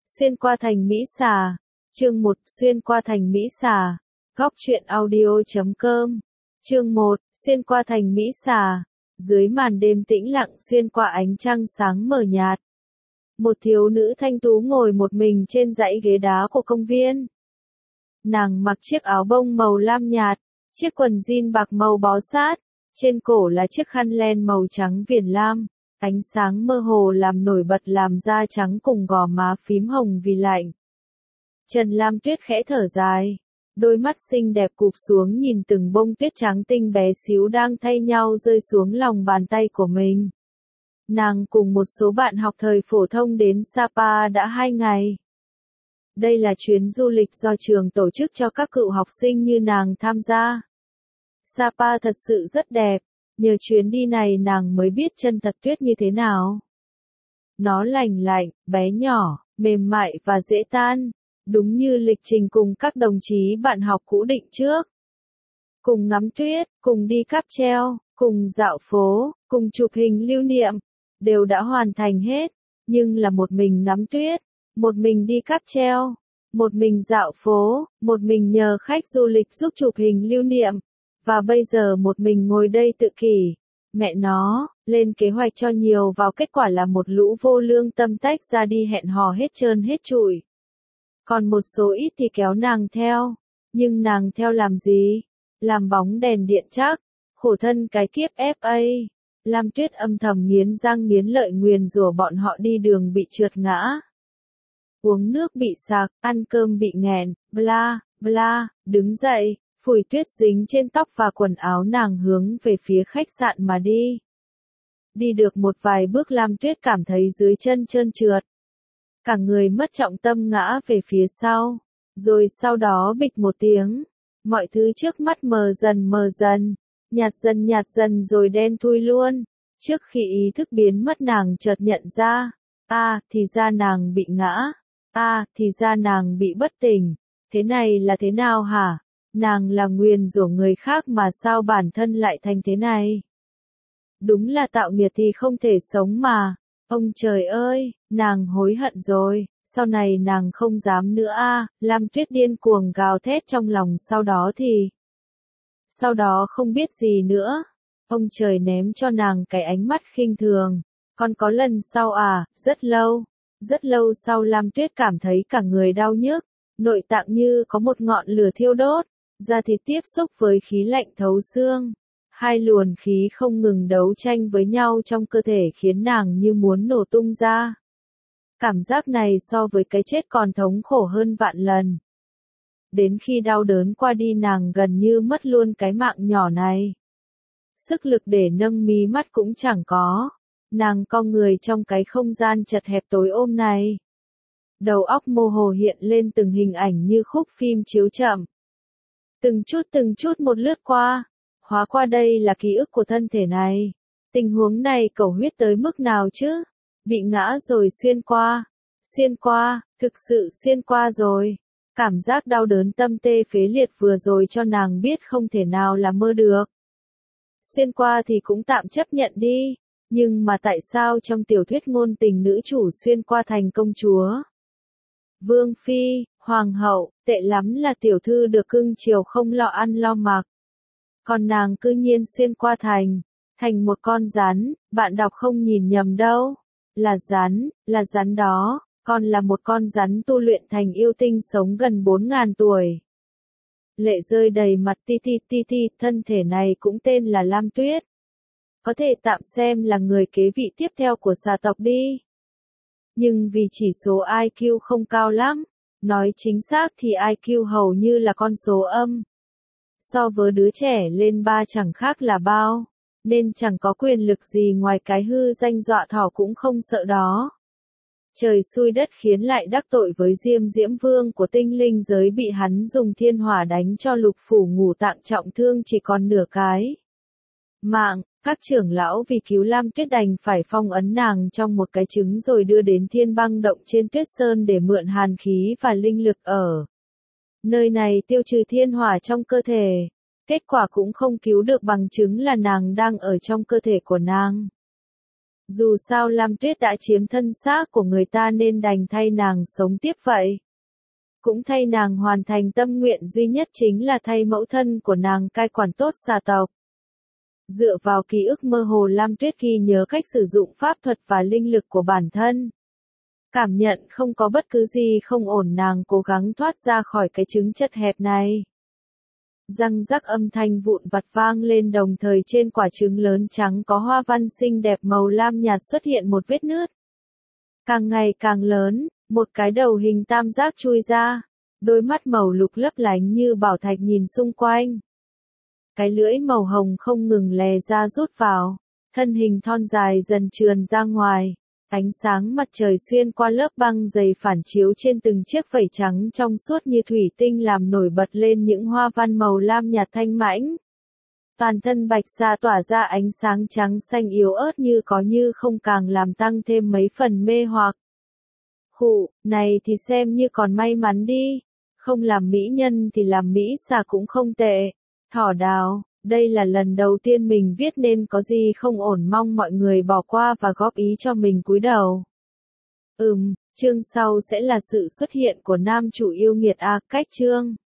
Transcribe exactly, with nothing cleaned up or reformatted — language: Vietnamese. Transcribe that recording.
Xuyên qua thành Mỹ Xà. Chương một. Xuyên qua thành Mỹ Xà. Góc truyện audio chấm com. Chương một. Xuyên qua thành Mỹ Xà. Dưới màn đêm tĩnh lặng xuyên qua ánh trăng sáng mờ nhạt. Một thiếu nữ thanh tú ngồi một mình trên dãy ghế đá của công viên. Nàng mặc chiếc áo bông màu lam nhạt, chiếc quần jean bạc màu bó sát, trên cổ là chiếc khăn len màu trắng viền lam. Ánh sáng mơ hồ làm nổi bật làn da trắng cùng gò má phím hồng vì lạnh. Trần Lam Tuyết khẽ thở dài, đôi mắt xinh đẹp cụp xuống nhìn từng bông tuyết trắng tinh bé xíu đang thay nhau rơi xuống lòng bàn tay của mình. Nàng cùng một số bạn học thời phổ thông đến Sapa đã hai ngày. Đây là chuyến du lịch do trường tổ chức cho các cựu học sinh như nàng tham gia. Sapa thật sự rất đẹp. Nhờ chuyến đi này nàng mới biết chân thật tuyết như thế nào. Nó lành lạnh, bé nhỏ, mềm mại và dễ tan, đúng như lịch trình cùng các đồng chí bạn học cũ định trước. Cùng ngắm tuyết, cùng đi cáp treo, cùng dạo phố, cùng chụp hình lưu niệm, đều đã hoàn thành hết, nhưng là một mình ngắm tuyết, một mình đi cáp treo, một mình dạo phố, một mình nhờ khách du lịch giúp chụp hình lưu niệm. Và bây giờ một mình ngồi đây tự kỷ, mẹ nó, lên kế hoạch cho nhiều vào kết quả là một lũ vô lương tâm tách ra đi hẹn hò hết trơn hết trụi. Còn một số ít thì kéo nàng theo, nhưng nàng theo làm gì? Làm bóng đèn điện chắc, khổ thân cái kiếp ép a. Lam Tuyết âm thầm nghiến răng nghiến lợi nguyền rủa bọn họ đi đường bị trượt ngã. Uống nước bị sặc, ăn cơm bị nghẹn, bla, bla, đứng dậy. Phủi tuyết dính trên tóc và quần áo nàng hướng về phía khách sạn mà đi. Đi được một vài bước Lam Tuyết cảm thấy dưới chân trơn trượt. Cả người mất trọng tâm ngã về phía sau. Rồi sau đó bịch một tiếng. Mọi thứ trước mắt mờ dần mờ dần. Nhạt dần nhạt dần rồi đen thui luôn. Trước khi ý thức biến mất nàng chợt nhận ra. À, thì ra nàng bị ngã. À, thì ra nàng bị bất tỉnh. Thế này là thế nào hả? Nàng là nguyền rủa người khác mà sao bản thân lại thành thế này? Đúng là tạo nghiệt thì không thể sống mà. Ông trời ơi, nàng hối hận rồi, sau này nàng không dám nữa a. À, Lam Tuyết điên cuồng gào thét trong lòng sau đó thì... Sau đó không biết gì nữa. Ông trời ném cho nàng cái ánh mắt khinh thường. Còn có lần sau à, rất lâu. Rất lâu sau Lam Tuyết cảm thấy cả người đau nhức, nội tạng như có một ngọn lửa thiêu đốt. Da thịt tiếp xúc với khí lạnh thấu xương. Hai luồng khí không ngừng đấu tranh với nhau trong cơ thể khiến nàng như muốn nổ tung ra. Cảm giác này so với cái chết còn thống khổ hơn vạn lần. Đến khi đau đớn qua đi nàng gần như mất luôn cái mạng nhỏ này. Sức lực để nâng mí mắt cũng chẳng có. Nàng cong người trong cái không gian chật hẹp tối ôm này. Đầu óc mơ hồ hiện lên từng hình ảnh như khúc phim chiếu chậm. Từng chút từng chút một lướt qua, hóa qua đây là ký ức của thân thể này. Tình huống này cầu huyết tới mức nào chứ? Bị ngã rồi xuyên qua, xuyên qua, thực sự xuyên qua rồi. Cảm giác đau đớn tâm tê phế liệt vừa rồi cho nàng biết không thể nào là mơ được. Xuyên qua thì cũng tạm chấp nhận đi, nhưng mà tại sao trong tiểu thuyết ngôn tình nữ chủ xuyên qua thành công chúa? Vương phi, hoàng hậu, tệ lắm là tiểu thư được cưng chiều không lo ăn lo mặc. Còn nàng cư nhiên xuyên qua thành, thành một con rắn, bạn đọc không nhìn nhầm đâu. Là rắn, là rắn đó, còn là một con rắn tu luyện thành yêu tinh sống gần bốn ngàn tuổi. Lệ rơi đầy mặt ti ti ti ti, thân thể này cũng tên là Lam Tuyết. Có thể tạm xem là người kế vị tiếp theo của xà tộc đi. Nhưng vì chỉ số i kiu không cao lắm, nói chính xác thì i kiu hầu như là con số âm. So với đứa trẻ lên ba chẳng khác là bao, nên chẳng có quyền lực gì ngoài cái hư danh dọa thỏ cũng không sợ đó. Trời xui đất khiến lại đắc tội với Diêm Diễm Vương của tinh linh giới bị hắn dùng thiên hỏa đánh cho lục phủ ngũ tạng trọng thương chỉ còn nửa cái mạng. Các trưởng lão vì cứu Lam Tuyết đành phải phong ấn nàng trong một cái trứng rồi đưa đến Thiên Băng Động trên Tuyết Sơn để mượn hàn khí và linh lực ở nơi này tiêu trừ thiên hỏa trong cơ thể. Kết quả cũng không cứu được bằng chứng là nàng đang ở trong cơ thể của nàng. Dù sao Lam Tuyết đã chiếm thân xác của người ta nên đành thay nàng sống tiếp vậy. Cũng thay nàng hoàn thành tâm nguyện duy nhất chính là thay mẫu thân của nàng cai quản tốt xà tộc. Dựa vào ký ức mơ hồ Lam Tuyết ghi nhớ cách sử dụng pháp thuật và linh lực của bản thân. Cảm nhận không có bất cứ gì không ổn, nàng cố gắng thoát ra khỏi cái trứng chật hẹp này. Răng rắc âm thanh vụn vặt vang lên, đồng thời trên quả trứng lớn trắng có hoa văn xinh đẹp màu lam nhạt xuất hiện một vết nứt. Càng ngày càng lớn, một cái đầu hình tam giác chui ra, đôi mắt màu lục lấp lánh như bảo thạch nhìn xung quanh. Cái lưỡi màu hồng không ngừng lè ra rút vào, thân hình thon dài dần trườn ra ngoài. Ánh sáng mặt trời xuyên qua lớp băng dày phản chiếu trên từng chiếc vảy trắng trong suốt như thủy tinh làm nổi bật lên những hoa văn màu lam nhạt thanh mãnh. Toàn thân bạch sa tỏa ra ánh sáng trắng xanh yếu ớt như có như không, càng làm tăng thêm mấy phần mê hoặc. Khụ, này thì xem như còn may mắn đi. Không làm mỹ nhân thì làm mỹ xà cũng không tệ. Thỏ đào, đây là lần đầu tiên mình viết nên có gì không ổn, mong mọi người bỏ qua và góp ý cho mình cúi đầu. Ừm, chương sau sẽ là sự xuất hiện của nam chủ yêu nghiệt A. Cách chương